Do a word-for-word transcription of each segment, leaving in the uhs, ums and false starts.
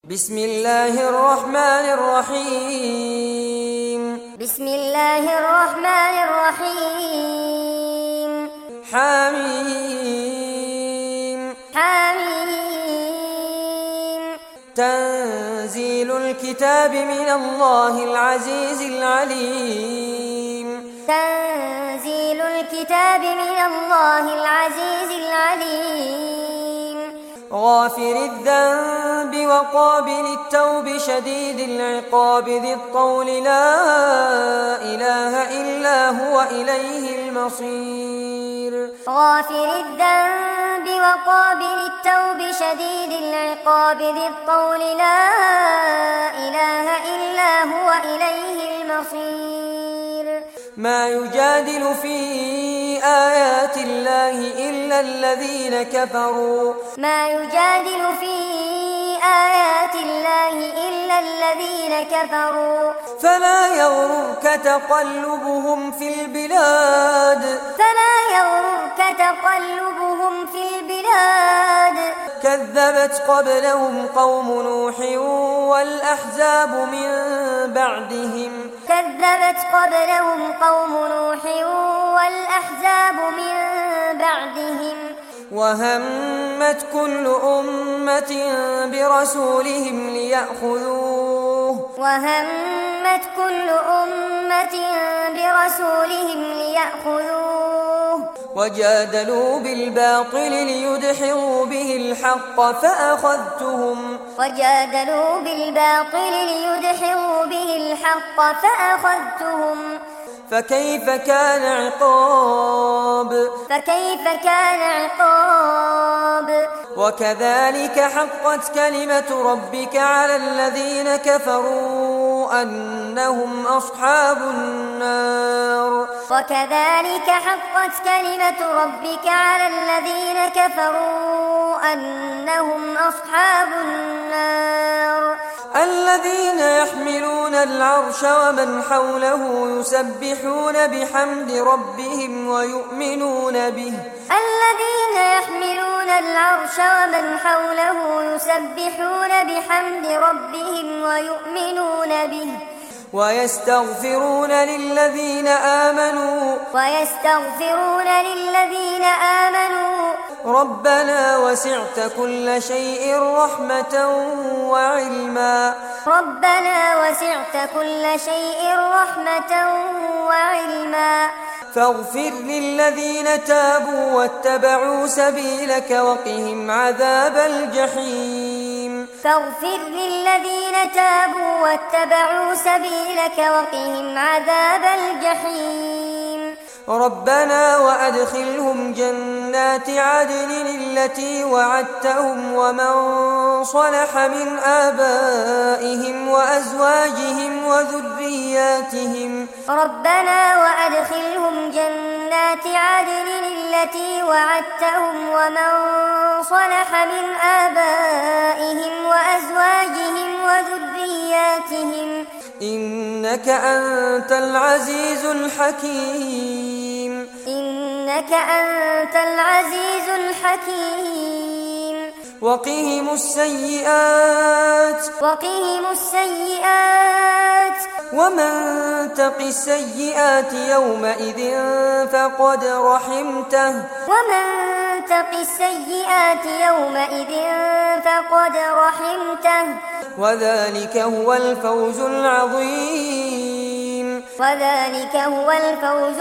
بسم الله الرحمن الرحيم بسم الله الرحمن الرحيم حميم حميم تنزيل الكتاب من الله العزيز العليم تنزيل الكتاب من الله العزيز العليم غافر الذنب وقابل التوب شديد العقاب ذي الطول لا إله إلا هو إليه المصير غافر الذنب وقابل التوب شديد العقاب ذي الطول لا إله إلا هو إليه المصير ما يجادل في آيات الله إلا الذين كفروا ما يجادل في آيات الله إلا الذين كفروا فلا يغررك تقلبهم في البلاد فلا يغررك تقلبهم في البلاد كذبت قبلهم قوم نوح والأحزاب من بعدهم كذبت قبلهم قوم نوح والأحزاب من بعدهم وهمت كل أمة برسولهم ليأخذوه وهمت كل أمة برسولهم ليأخذوه وجادلوا بالباطل ليدحضوا به الحق فأخذتهم وجادلوا بالباطل ليدحضوا به الحق فأخذتهم فكيف كان عقاب فكيف كان عقاب وكذلك حقت كلمة ربك على الذين كفروا أنهم أصحاب النار وكذلك حقت كلمة ربك على الذين كفروا أنهم أصحاب النار الذين يحملون العرش ومن حوله يسبحون بحمد ربهم ويؤمنون به الذين يحملون العرش ومن حوله يسبحون بحمد ربهم ويؤمنون به ويستغفرون للذين آمنوا ويستغفرون للذين آمنوا ربنا وسعت كل شيء رحمة وعلما ربنا وسعت كل شيء رحمة وعلما فاغفر للذين تابوا واتبعوا سبيلك وقهم عذاب الجحيم فاغفر للذين تابوا واتبعوا سبيلك وقهم عذاب الجحيم ربنا وأدخلهم جنات عدن التي وعدتهم ومن صلح من آبائهم وأزواجهم وذرياتهم ربنا وأدخلهم جنات عدن التي وعدتهم ومن صلح من آبائهم وأزواجهم وذرياتهم إنك أنت العزيز الحكيم إنك أنت العزيز الحكيم وقهم السيئات وقهم السيئات ومن تق السيئات يومئذ فقد رحمته ومن تق السيئات يومئذ فقد رحمته وذلك هو الفوز العظيم وذلك هو الفوز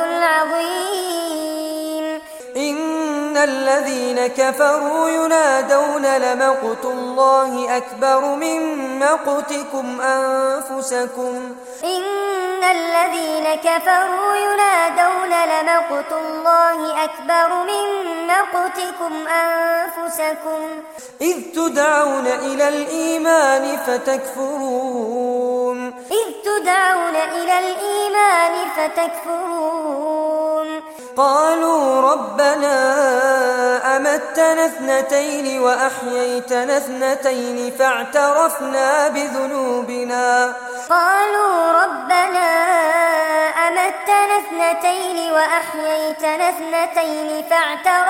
العظيم إن الذين كفروا ينادون لمقت الله أكبر من مقتكم أنفسكم إن الذين كفروا ينادون لمقت الله أكبر من مقتكم أنفسكم إذ تدعون إلى الإيمان فتكفرون إذ تدعون إلى الإيمان فتكفرون قالوا ربنا أمتنا اثنتين وأحييتنا اثنتين فاعترفنا بذنوبنا قالوا ربنا أمتنا اثنتين وأحييتنا اثنتين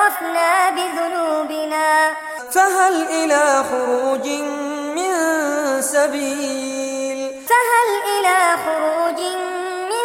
فاعترفنا بذنوبنا فهل إلى خروج من السبيل فهل إلى خروج من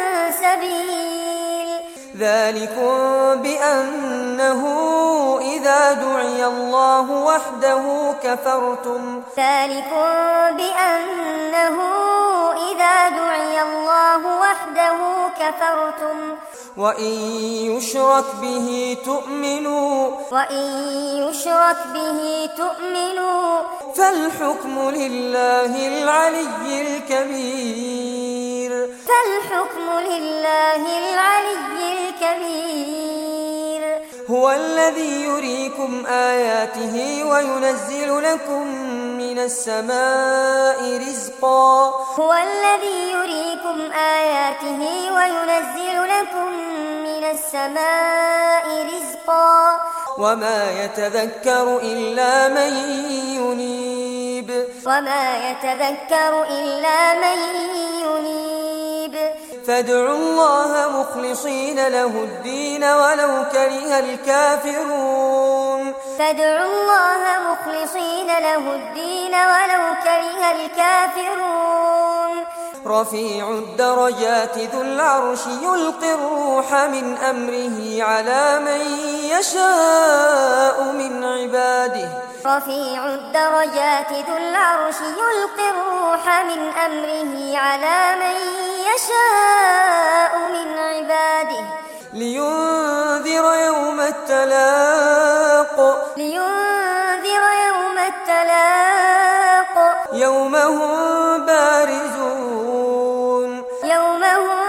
سبيل ذلكم بأنه إذا دعي الله وحده كفرتم ذلكم بأنه إذا دعي الله وحده كفرتم وإن يشرك به تؤمنوا وإن يشرك به تؤمنوا فالحكم لله العلي الكبير فالحكم لله العلي الكبير هو الذي يريكم آياته وينزل لكم من السماء رزقا هو الذي يريكم آياته وينزل لكم من السماء رزقا وما يتذكر إلا من ينيب وما يتذكر إلا من ينيب فادعوا الله مخلصين له الدين ولو كره الكافرون فادعوا الله مخلصين له الدين ولو كره الكافرون رفيع الدرجات ذو العرش يلقي الروح من أمره على من يشاء من عباده رفيع الدرجات ذو العرش يلقي الروح من أمره على من يشاء من عباده لينذر يوم التلاق لينذر يوم التلاق يوم هم بارزون يوم هم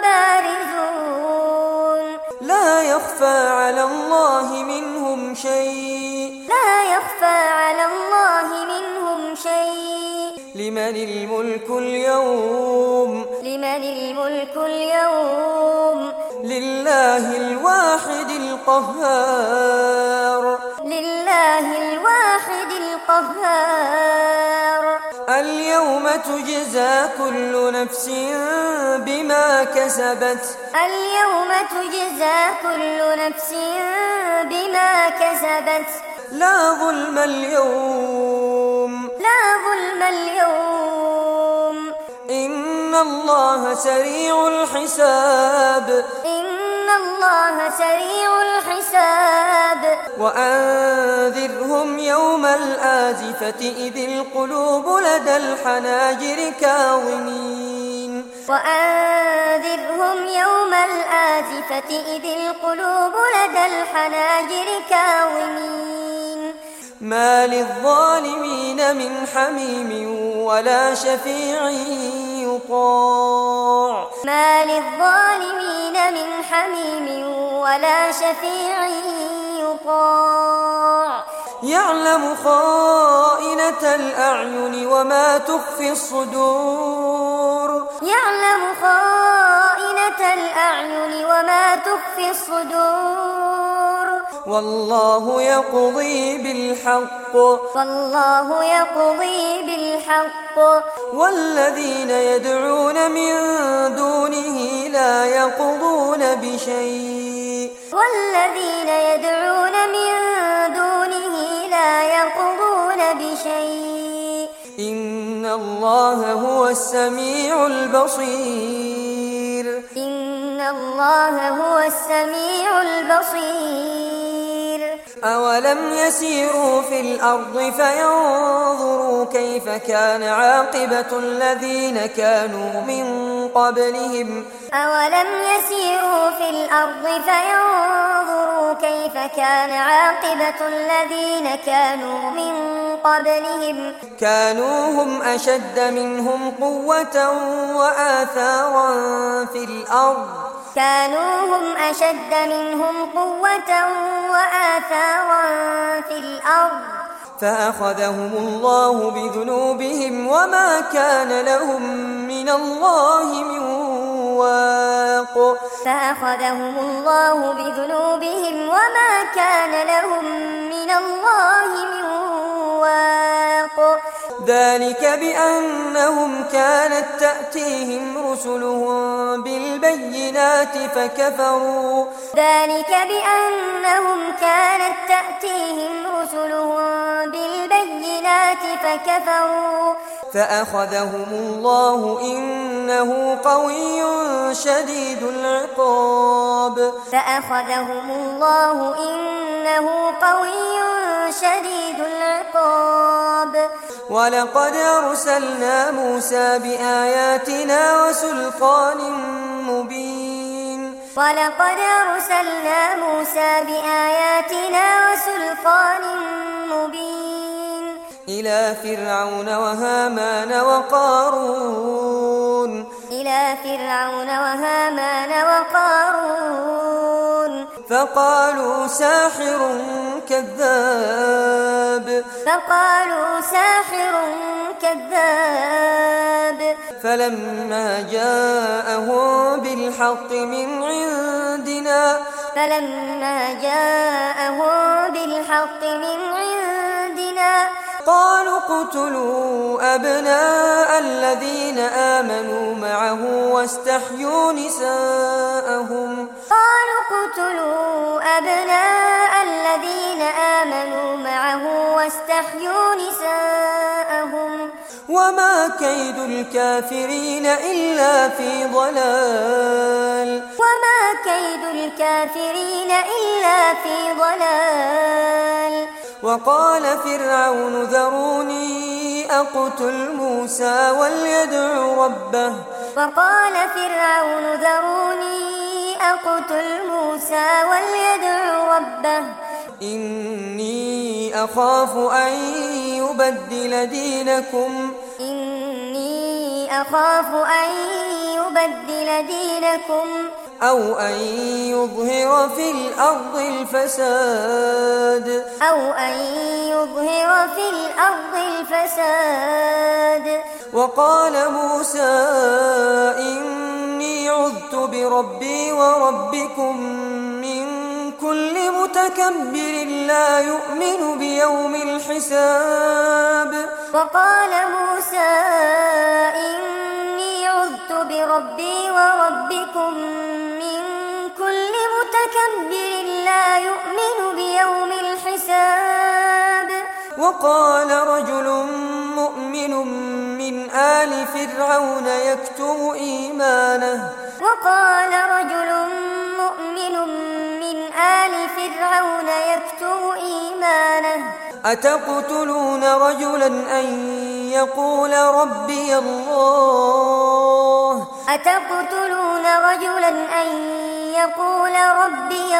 بارزون لا يخفى على الله منهم شيء لا يخفى على الله منهم شيء لمن الملك اليوم لمن الملك اليوم لله الواحد القهار لله الواحد القهار اليوم تجزى كل نفس بما كسبت اليوم تجزى كل نفس بما كسبت لا ظلم اليوم لا ظلم اليوم إن الله سريع الحساب إن الله سريع الحساب وأنذرهم يوم الآزفة إذ القلوب لدى الحناجر كاظمين وأنذرهم يوم الآزفة إذ القلوب لدى الحناجر كاظمين ما للظالمين من حميم ولا شفيع يطاع ما للظالمين من حميم ولا شفيع يطاع يعلم خائنة الأعين وما تخفي الصدور يعلم خائنة الأعين وما تخفي الصدور والله يقضي بالحق والله يقضي بالحق والذين يدعون من دونه لا يقضون بشيء والذين يدعون من دونه لا يقضون بشيء إن الله هو السميع البصير إن الله هو السميع البصير أولم يسيروا في الأرض فينظروا كيف كان عاقبة الذين كانوا من قبلهم أولم يسيروا في الأرض فينظروا كيف كان عاقبة الذين كانوا من قبلهم كانوا هم أشد منهم قوة وآثارا في الأرض كانوا هم أشد منهم قوة وآثارا في الأرض فأخذهم الله بذنوبهم وما كان لهم من الله من واق فأخذهم الله بذنوبهم وما كان لهم من الله من واق ذلك بأنهم كانت تأتيهم رسلهم بالبينات فكفروا ذلك بأنهم كانت تأتيهم رسلهم بالبينات فكفروا فأخذهم الله إنه قوي شديد العقاب فأخذهم الله إنه قوي شديد العقاب ولقد أرسلنا موسى بآياتنا وسلطان مبين ولقد أرسلنا موسى بآياتنا وسلطان مبين إلى فرعون وهامان وقارون إلى فرعون وهامان وقارون فقالوا ساحر كذاب فقالوا ساحر كذاب فلما جاءهم بالحق من عندنا فلما جاءهم بالحق من عندنا قالوا اقتلوا أبناء الذين آمنوا معه واستحيوا نساءهم قالوا اقتلوا أبناء الذين آمنوا معه واستحيوا نساءهم وما كيد الكافرين إلا في ضلال وما كيد الكافرين إلا في ضلال وقال فرعون ذروني أقتل موسى وليدع ربه وقال فرعون ذروني أقتل موسى وليدع ربه إني أخاف أن يبدل دينكم إني أخاف أن يبدل دينكم أو أن يظهر في الأرض الفساد أو أن يظهر في الأرض الفساد وقال موسى إني عذت بربي وربكم من كل متكبر لا يؤمن بيوم الحساب وقال موسى إني عذت بربي وربكم من كل متكبر لا يؤمن بيوم الحساب وقال رجل مؤمن من آل فرعون يكتم إيمانه وقال رجل مؤمن من آل فرعون يكتم إيمانه أتقتلون رجلا أن يقول ربي الله أتقتلون رجلا أن يقول ربي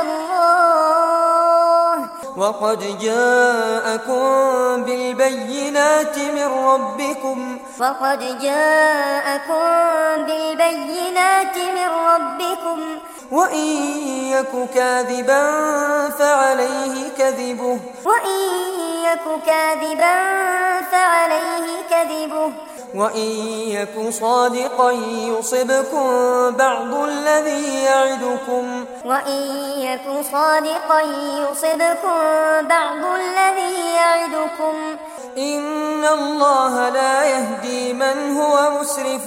الله وقد جاءكم بالبينات من ربكم وقد جاءكم بالبينات من ربكم وإن يك كاذبا فعليه كذبه وإن يك كاذبا فعليه كذبه وإن يك صادقا يصبكم بعض الذي يعدكم وإن يك صادقا يصبكم بعض الذي يعدكم إن الله لا يهدي من هو مسرف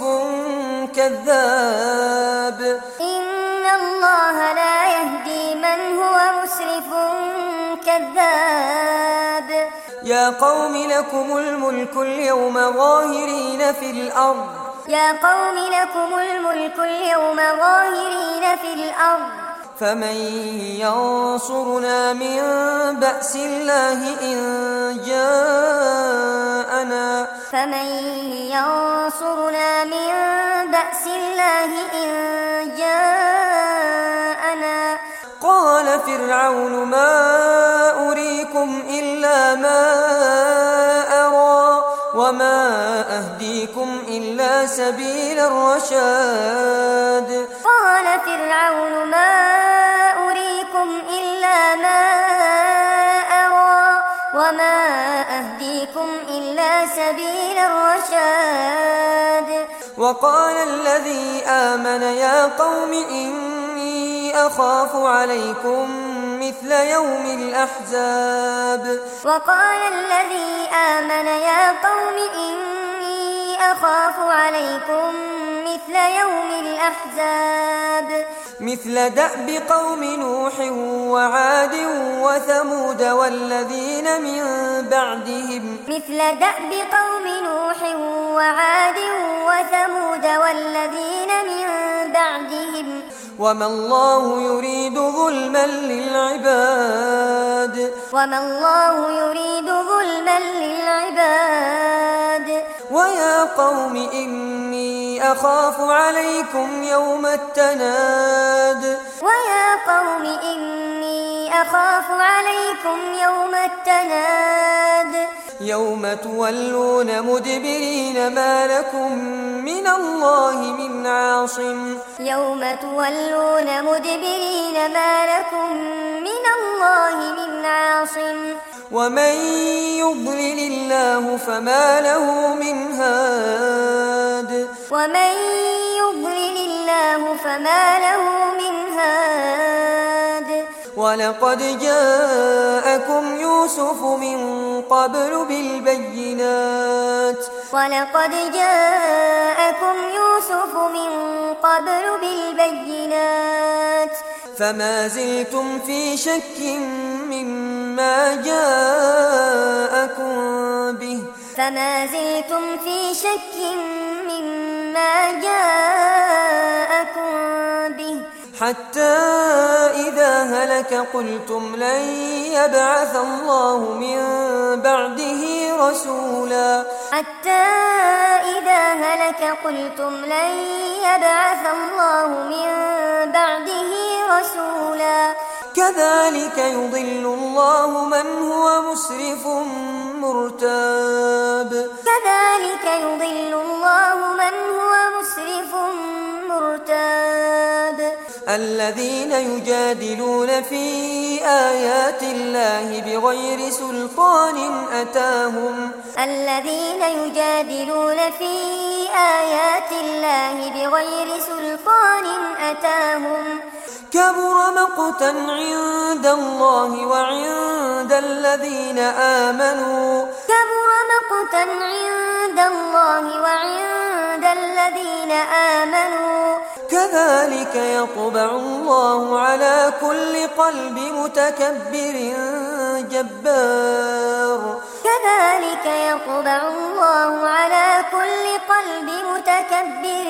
كذاب إن الله لا يهدي من هو مسرف كذاب يا قوم لكم الملك اليوم ظاهرين في الأرض يا قوم لكم الملك اليوم ظاهرين في الأرض فمن ينصرنا من بأس الله إن جاءنا فمن ينصرنا من بأس الله إن جاءنا قال فرعون ما أريكم إلا ما أرى وما أهديكم إلا سبيل الرشاد قال فرعون ما أريكم إلا ما أرى وما أهديكم إلا سبيل الرشاد وقال الذي آمن يا قوم إني أخاف عليكم مثل يوم الأحزاب وقال الذي آمن يا قوم إني أخاف عليكم مثل يوم الأحزاب مثل دأب قوم نوح وعاد وثمود والذين من بعدهم مثل دأب قوم نوح وثمود والذين من بعدهم وما الله يريد ظلما للعباد وما الله يريد ظلما للعباد ويا قوم إني أخاف عليكم يوم التناد ويا قوم إني أخاف عليكم يوم التناد يوم تولون مدبرين ما لكم من الله من عاصم يوم تولون مدبرين ما لكم من الله من عاصم ومن يضلل الله فما له من هاد ومن يضلل الله فما له من هاد ولقد جاءكم يوسف من قبل بالبينات ولقد جاءكم يوسف من قبل بالبينات فما زلتم في شك مما جاءكم به فما زلتم في شك مما جاءكم به حتى إذا هلك قلتم لن يبعث الله من بعده رسولا حتى إذا هلك قلتم لن يبعث الله من بعده رسولا كذلك يضل الله من هو مسرف مرتاب كذلك يضل الله من هو مسرف مرتاب الذين يجادلون في آيات الله بغير سلطان أتاهم الذين يجادلون في آيات الله بغير سلطان أتاهم كبر مقتا عند الله وعند الذين آمنوا كبر مقتا عند الله وعند الذين آمنوا كذلك يطبع الله على كل قلب متكبر جبار كذلك يطبع الله على كل قلب متكبر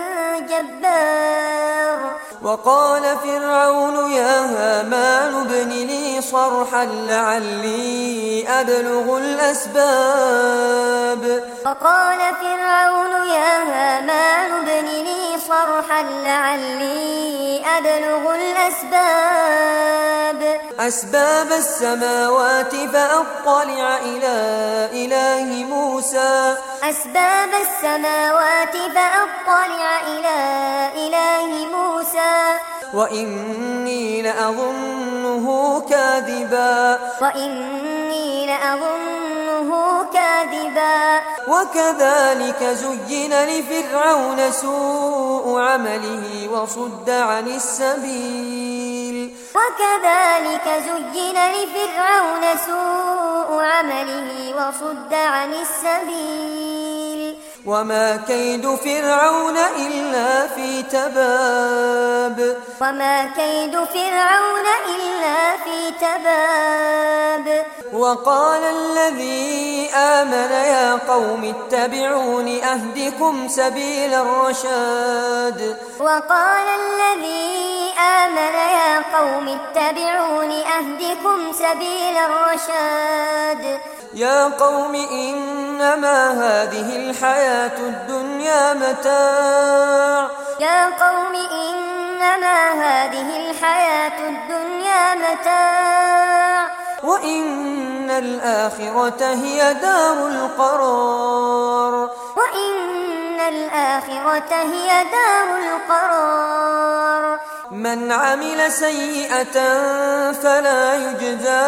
جبار وقال فرعون يا هامان ابن لي صرحا لعلي أبلغ الأسباب وقال فرعون يا هامان ابن لي صرحا لعلي أبلغ الأسباب أسباب السماوات فأطلع إلى إله موسى أسباب السماوات فأطلع إلى إله موسى وإني لأظنه كاذبا وإني لأظنه كاذبا وكذلك زين لفرعون سوء عمله وصد عن السبيل وكذلك زين لفرعون سوء عمله وصد عن السبيل وما كيد فرعون إلا في تباب وما كيد فرعون إلا في تباب وقال الذي آمن يا قوم اتبعون أهدكم سبيل الرشاد وقال الذي آمن يا قوم اتبعون أهدكم سبيل الرشاد يا قوم إنما هذه الحياة الدنيا متاع يا قوم إنما هذه الحياة الدنيا متاع وإن الآخرة هي دار القرار وإن الآخرة هي دار القرار من عمل سيئة فلا يجزى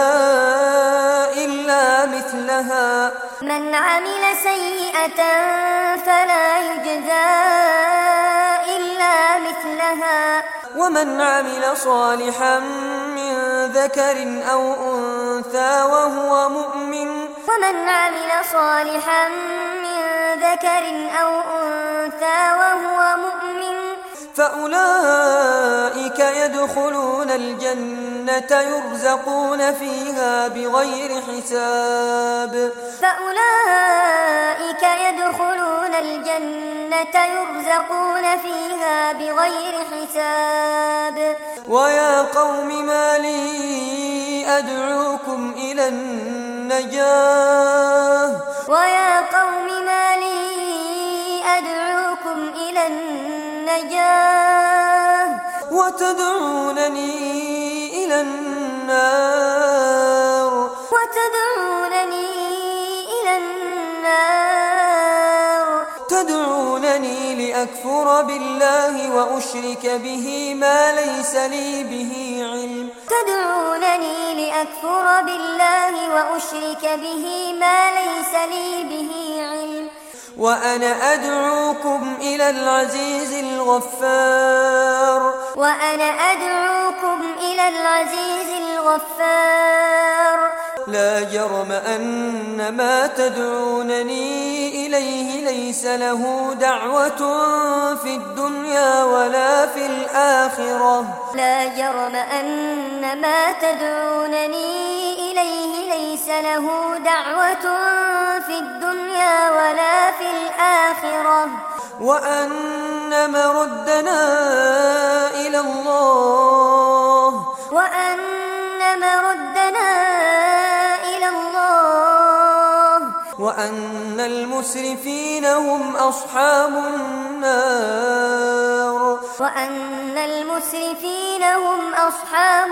إلا مثلها من عمل سيئة فلا يجزى إلا مثلها ومن عمل صالحا من ذكر أو أنثى وهو مؤمن ومن عمل صالحا من ذكر أو أنثى وهو مؤمن فأولئك يدخلون الجنة يرزقون فيها بغير حساب فأولئك يدخلون الجنة يرزقون فيها بغير حساب ويا قوم ما لي أدعوكم إلى النجاة ويا قوم ما لي أدعوكم إلى النجاة وتدعونني إلى النار وتدعونني إلى النار تدعونني لأكفر بالله وأشرك به ما ليس لي به علم تدعونني لأكفر بالله وأشرك به ما ليس لي به علم وأنا أدعوكم إلى العزيز الغفار وأنا أدعوكم إلى العزيز الغفار لا جرم أن ما تدعونني إليه ليس له دعوة في الدنيا ولا في الآخرة لا جرم أن ما تدعونني إليه ليس له دعوة في الدنيا ولا في الآخرة وأن مردنا إلى الله وأن مردنا إلى الله وأن المسرفين هم أصحاب النار وأن المسرفين هم أصحاب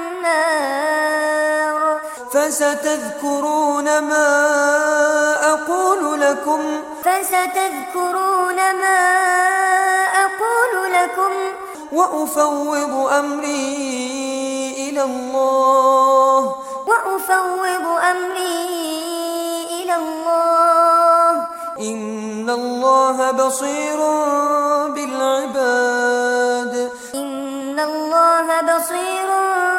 النار فستذكرون ما أقول لكم فستذكرون ما أقول لكم وأفوض أمري إلى الله وأفوض أمري إلى الله إن الله بصير بالعباد إن الله بصير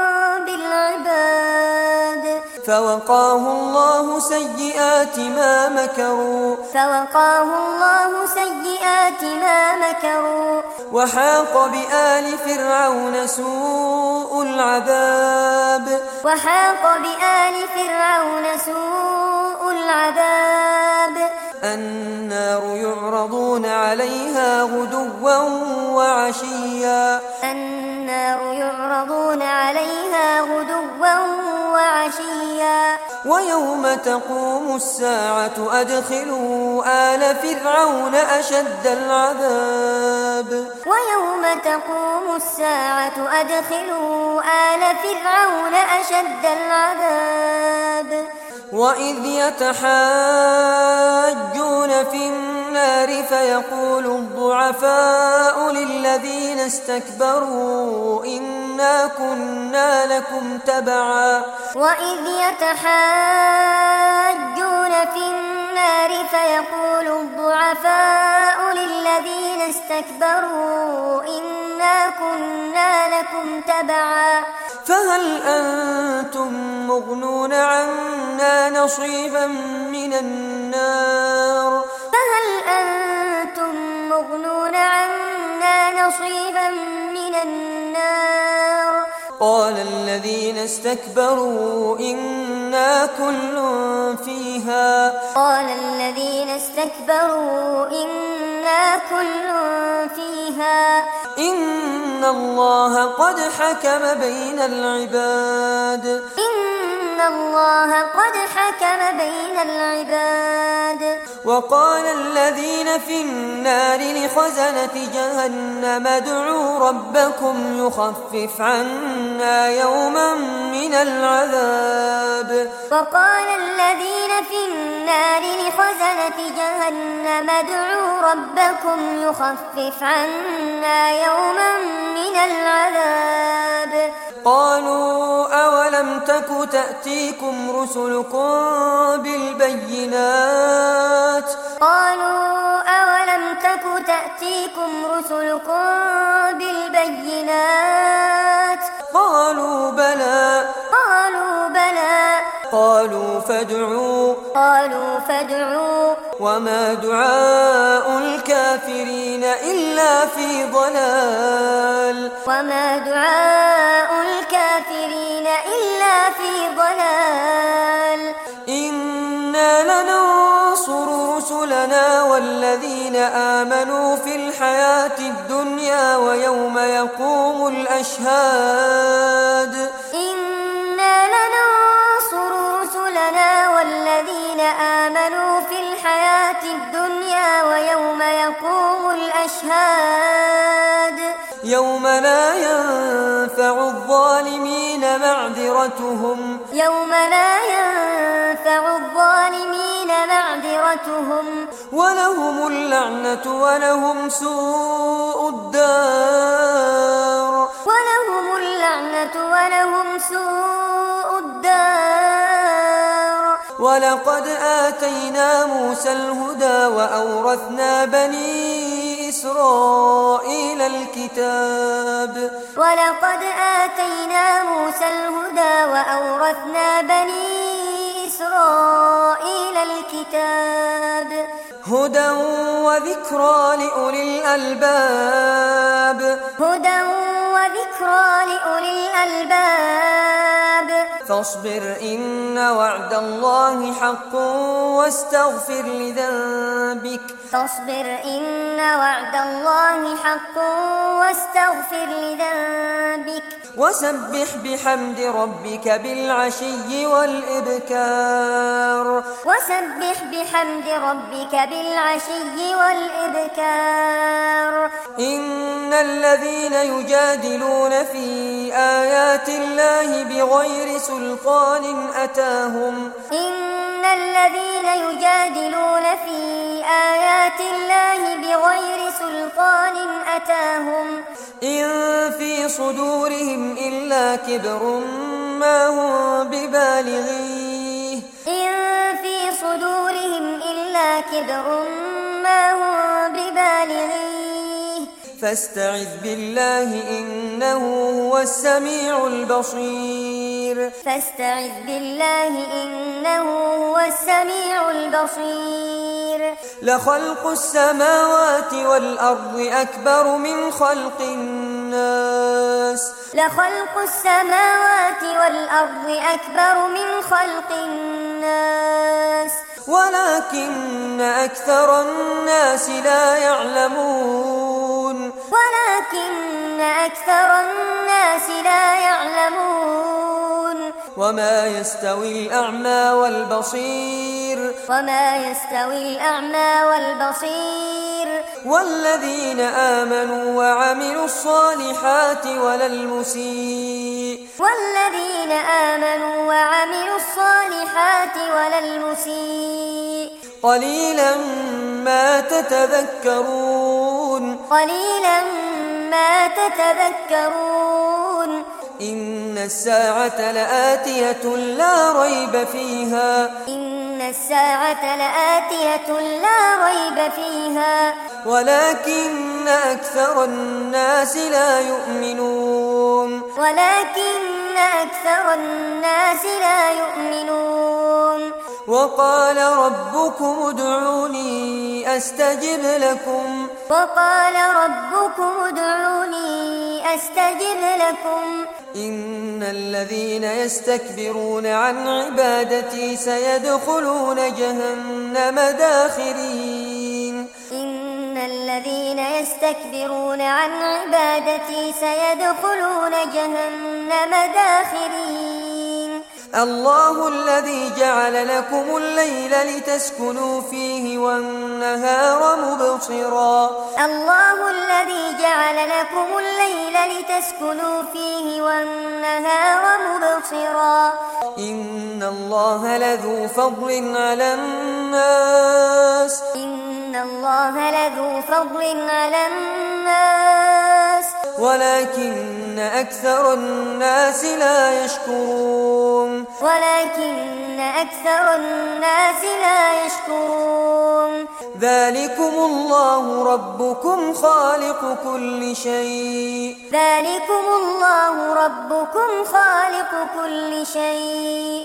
بالعباد فوقاه الله سيئات ما مكروا فوقاه الله سيئات ما مكروا وحاق بآل فرعون سوء العذاب وحاق بآل فرعون سوء العذاب النار يعرضون عليها غدوا وعشيا النار يعرضون عليها غدوا وعشيا ويوم تقوم الساعة أدخلوا آل فرعون أشد العذاب ويوم تقوم الساعة أدخلوا آل فرعون أشد العذاب وإذ يتحاجون في النار فيقول الضعفاء للذين استكبروا إنا كنا لكم تبعا وإذ يتحاجون في النار فيقول الضعفاء للذين استكبروا إنا كنا لكم تبعا فهل أنتم مغنون عنا نصيبا من النار فهل أنتم مغنون عنا نصيبا من النار قال الذين استكبروا إنا كل فيها قال الذين استكبروا إنا كل فيها إن الله قد حكم بين العباد إن الله قد حكم بين العباد وقال الذين في النار لخزنة جهنم ادعوا ربكم يخفف عنا يوما من العذاب وقال الذين في النار لخزنة جهنم ادعوا ربكم يخفف عنا يوما من العذاب قالوا أولم تك تأتيكم رسلكم بالبينات قالوا أولم تك تأتيكم رسلكم بالبينات قالوا بلى قالوا بلى قالوا فادعوا قالوا فادعوا وما دعاء الكافرين إلا في ضلال وما دعاء الكافرين إلا في ضلال إنا لننصر رسلنا والذين آمنوا في الحياة الدنيا ويوم يقوم الأشهاد إنا لننصر رسلنا والذين آمنوا في الحياة الدنيا ويوم يقوم الأشهاد يوم لا ينفع الظالمين معذرتهم يوم لا ينفع الظالمين معذرتهم ولهم اللعنة ولهم سوء الدار ولهم اللعنة ولهم سوء الدار ولقد آتينا موسى الهدى وأورثنا بني إسرائيل الكتاب ولقد آتينا موسى الهدى وأورثنا بني إسرائيل الكتاب هدى وذكرى لأولي الألباب هدى وذكرى لأولي الألباب فاصبر إن وعد الله حق واستغفر لذنبك فاصبر إن وعد الله حق واستغفر لذنبك وسبح بحمد ربك بالعشي والإبكار وسبح بحمد ربك بالعشي والإبكار إن الذين يجادلون في آيات الله بغير سلطان أتاهم إن الذين يجادلون في آيات الله بغير سلطان أتاهم إن في صدورهم إلا كبر ما هم ببالغيه إن في صدورهم إلا كبر ما هم ببالغيه فاستعذ بالله إنه هو السميع البصير فاستعذ بالله إنه هو السميع البصير لخلق السماوات والأرض أكبر من خلق الناس لخلق السماوات والأرض أكبر من خلق الناس ولكن أكثر الناس لا يعلمون ولكن أكثر الناس لا يعلمون وما يستوي الأعمى والبصير وما يستوي الأعمى والبصير والذين آمنوا وعملوا الصالحات ولا المسيء والذين آمنوا وعملوا الصالحات ولا المسيء قليلا ما تتذكرون قليلا ما تتذكرون إن الساعة لآتية لا ريب فيها إن الساعة لآتية لا ريب فيها ولكن أكثر الناس لا يؤمنون ولكن أكثر الناس لا يؤمنون وقال ربكم ادعوني أستجب لكم وقال ربكم ادعوني أستجب لكم إن الذين يستكبرون عن عبادتي سيدخلون جهنم داخرين إن الذين يستكبرون عن عبادتي سيدخلون جهنم داخرين الله الذي جعل لكم الليل لتسكنوا فيه والنهار مبصرا الله الذي جعل لكم الليل لتسكنوا فيه والنهار مبصرا إن الله لذو فضل على الناس إن الله لذو فضل على الناس ولكن أكثر الناس لا يشكرون ولكن أكثر الناس لا يشكرون ذلكم الله ربكم خالق كل شيء ذلكم الله ربكم خالق كل شيء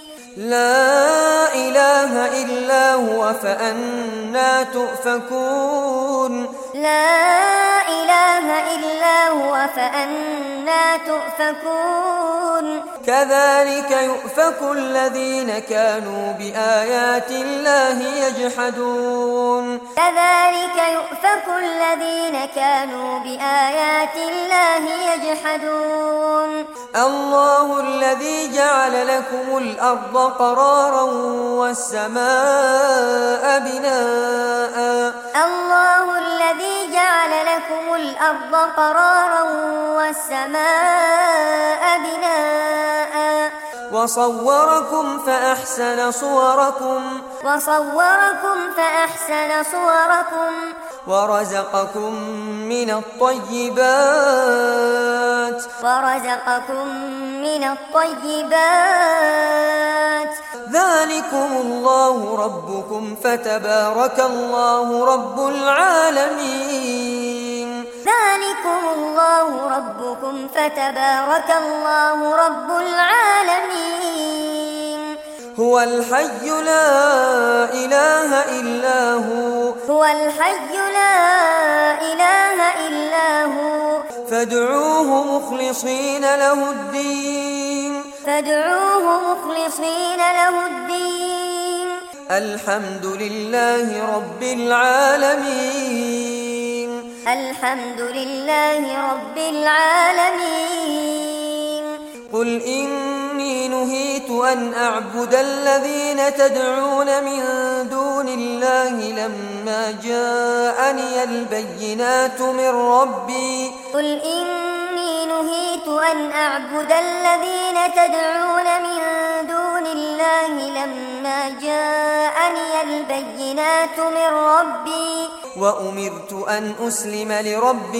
لا إله إلا هو فأنا تؤفكون لا إله إلا هو فأنى تؤفكون كذلك يؤفك الذين كانوا بآيات الله يجحدون كذلك يؤفك الذين كانوا بآيات الله يجحدون الله الذي جعل لكم الأرض قرارا والسماء بناء الله الذي جعل لكم الأرض قرارا والسماء بناء وصوركم فأحسن صوركم وصوركم فأحسن صوركم ورزقكم من الطيبات ورزقكم من الطيبات ذلكم الله ربكم فتبارك الله رب العالمين ذلكم الله ربكم فتبارك الله رب العالمين هو الحي لا إله إلا هو هو الحي لا إله إلا هو فادعوه مخلصين له الدين فادعوه مخلصين له الدين الحمد لله رب العالمين الحمد لله رب العالمين قل إني نهيت أن أعبد الذين تدعون من دون الله لما جاءني البينات من ربي قل إني نهيت أن أعبد الذين تدعون من دون الله لما جاءني البينات من ربي وأمرت أن أسلم لرب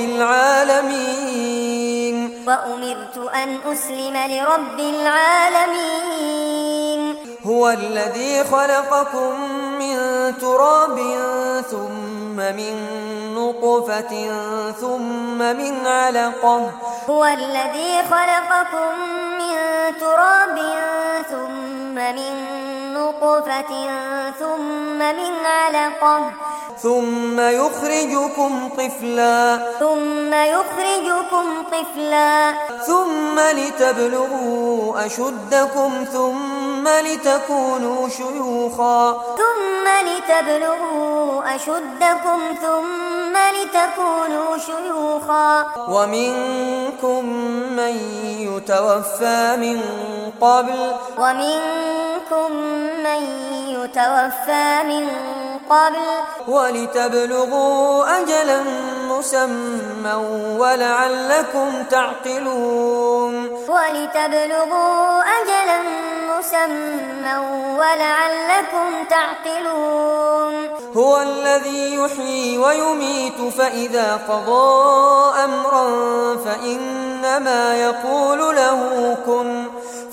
العالمين وأمرت أن أسلم لرب العالمين هو الذي خلقكم من تراب ثم من نطفة ثم من علقة هو الذي خلقكم من تراب ثم من نطفة ثم من علقة ثم يخرجكم طفلا ثم يخرجكم طفلا ثم لتبلغوا أشدكم ثم لتكونوا شيوخا ثم لتبلغوا أشدكم ثم لتكونوا شيوخا ومنكم من يتوفى من قبل ومنكم من يتوفى من قبل ولتبلغوا أجلا مسمى ولعلكم تعقلون ولتبلغوا أجلا مسمى ولعلكم تعقلون هو الذي يحيي ويميت فإذا قضى أمرا فإنما يقول له كن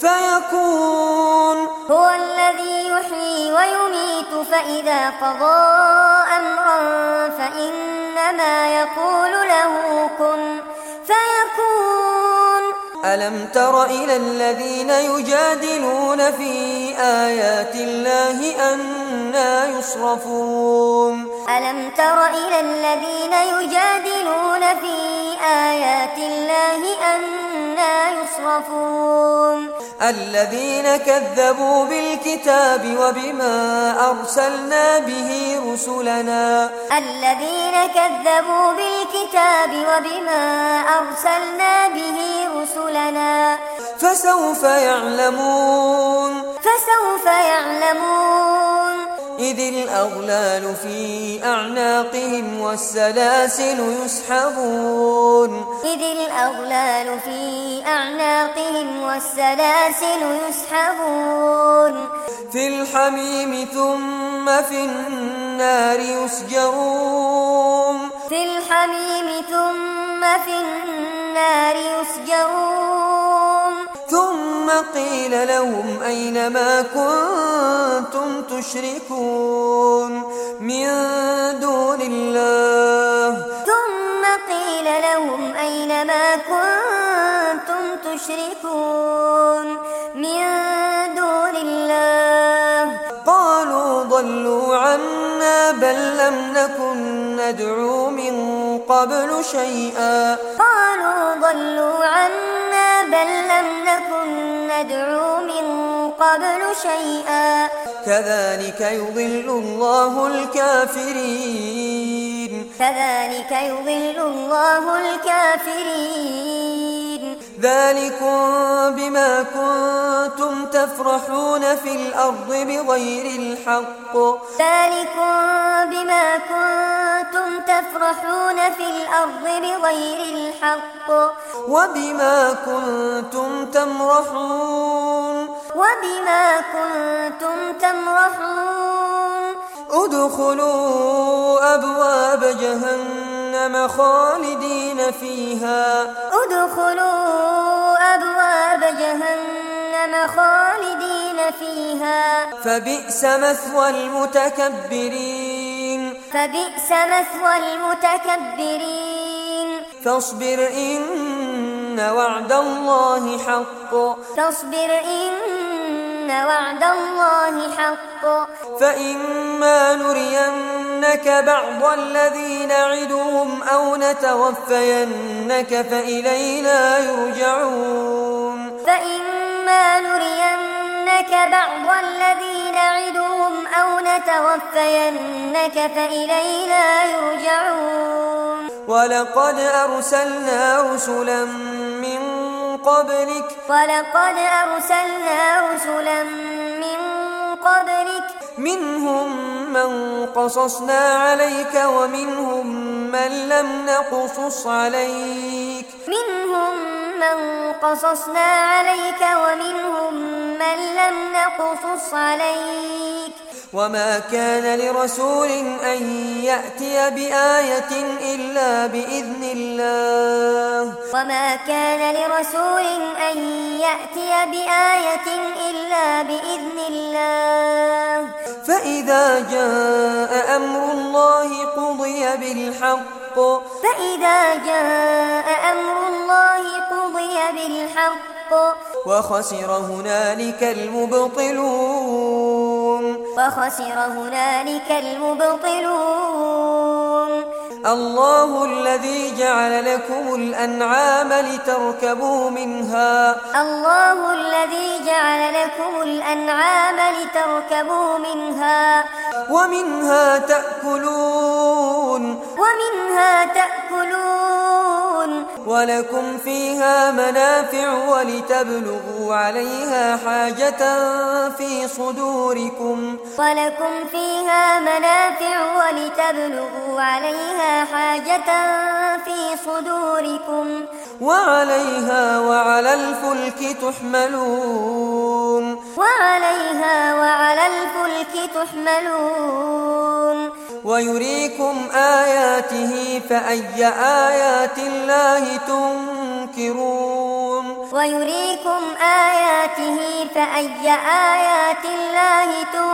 فيكون هو الذي يحيي ويميت فإذا قضى أمرا فإنما يقول له كن فيكون ألم تر إلى الذين يجادلون في آيات الله أنى يصرفون ألم تر إلى الذين يجادلون في آيات الله أنى يصرفون الذين كذبوا بالكتاب وبما أرسلنا به رسلنا الذين كذبوا بالكتاب وبما أرسلنا به رسلنا فسوف يعلمون فسوف يعلمون إذ الأغلال في أعناقهم والسلاسل يسحبون إذ الأغلال في أعناقهم والسلاسل يسحبون في الحميم ثم في النار يسجرون في الحميم ثم في النار يسجرون ثم قيل لهم أين ما كنتم تشركون من دون الله ثم قيل لهم أين ما كنتم تشركون من دون الله قالوا ضلوا عنا بل لم نكن ندعو من قبل شيئا قالوا ضلوا عنا بل لم نكن ندعو من قبل شيئا كذلك يضل الله الكافرين كذلك يضل الله الكافرين ذلكم بما كنتم تفرحون في الأرض بغير الحق ذلكم بما كنتم تفرحون في الأرض بغير الحق وبما كنتم تمرحون وبما كنتم تمرحون ادخلوا أبواب جهنم خالدين فيها ادخلوا أبواب جهنم خالدين فيها فبئس مثوى المتكبرين فبئس مثوى المتكبرين فاصبر إن وعد الله حق فاصبر إن وعد الله حق فإما نرينك بعض الذي نعدهم أو نتوفينك فإلينا يرجعون فإما نرينك بعض الذي نعدهم أو نتوفينك فإلينا يرجعون ولقد أرسلنا رسلا من قبلك ولقد أرسلنا رسلا من قبلك منهم من قصصنا عليك ومنهم من لم نقصص عليك منهم من قصصنا عليك ومنهم من لم نقصص عليك وما كان لرسول أن يأتي بآية إلا بإذن الله وما كان لرسول أن يأتي بآية إلا بإذن الله فإذا جاء أمر الله قضي بالحق فإذا جاء أمر الله قضي بالحق وخسر هنالك المبطلون وخسر هنالك المبطلون الله الذي جعل لكم الأنعام لتركبوا منها الله الذي جعل لكم الأنعام لتركبوا منها ومنها تأكلون ومنها تأكلون ولكم فيها منافع ولتبلغوا عليها حاجة في صدوركم ولكم فيها منافع ولتبلغوا عليها حاجة في صدوركم وعليها وعلى الفلك تحملون وعليها وعلى الفلك تحملون ويريكم آياته فأي آيات الله تنكرون ويريكم آياته فأي آيات الله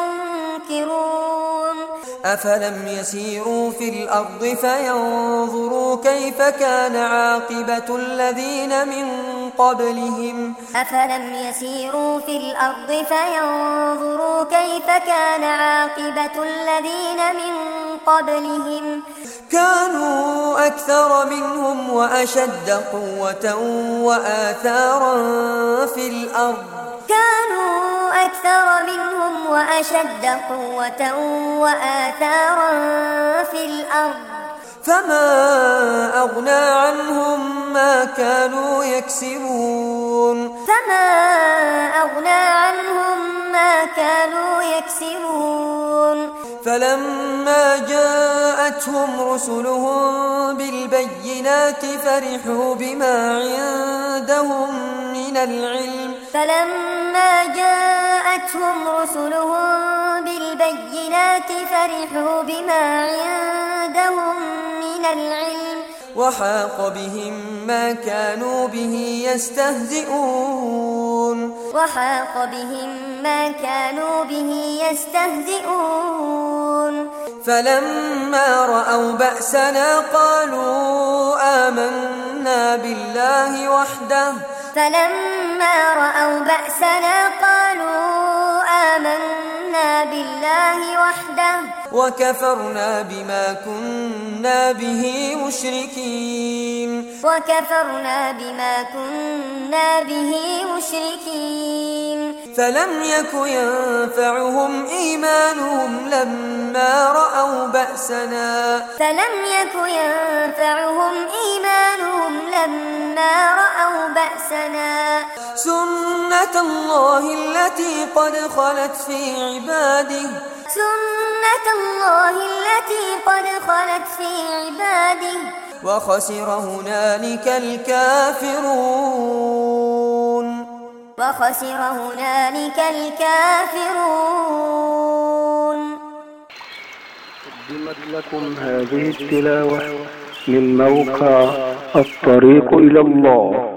تنكرون أفلم يسيروا في الأرض فينظروا كيف كان عاقبة الذين من قبلهم أفلم يسيروا في الأرض فينظروا كيف كان عاقبة الذين من قبلهم كانوا أكثر منهم وأشد قوة وآثارا في الأرض كانوا أكثر منهم وأشد قوة وآثارا في الأرض فما أغنى عنهم ما كانوا يكسبون فما أغنى عنهم ما كانوا يكسبون فلما جاءتهم رسلهم بالبينات فرحوا بما عندهم من العلم فلما جاءتهم رسلهم بالبينات فرحوا بما عندهم من العلم وحاق بهم ما كانوا به يستهزئون وحاق بهم ما كانوا به يستهزئون فلما رأوا بأسنا قالوا آمنا بالله وحده فلما رأوا بأسنا قالوا آمنا آمنا بالله وحده وكفرنا بما كنا به مشركين وكفرنا بما كنا به مشركين فلم يك ينفعهم إيمانهم لما رأوا بأسنا فلم يك ينفعهم إيمانهم لما رأوا بأسنا سنة الله التي قد خلت في عباده سنة الله التي قد خلت في عباده وخسر هنالك الكافرون وخسر هنالك الكافرون. قدمت لكم هذه التلاوة من موقع الطريق إلى الله.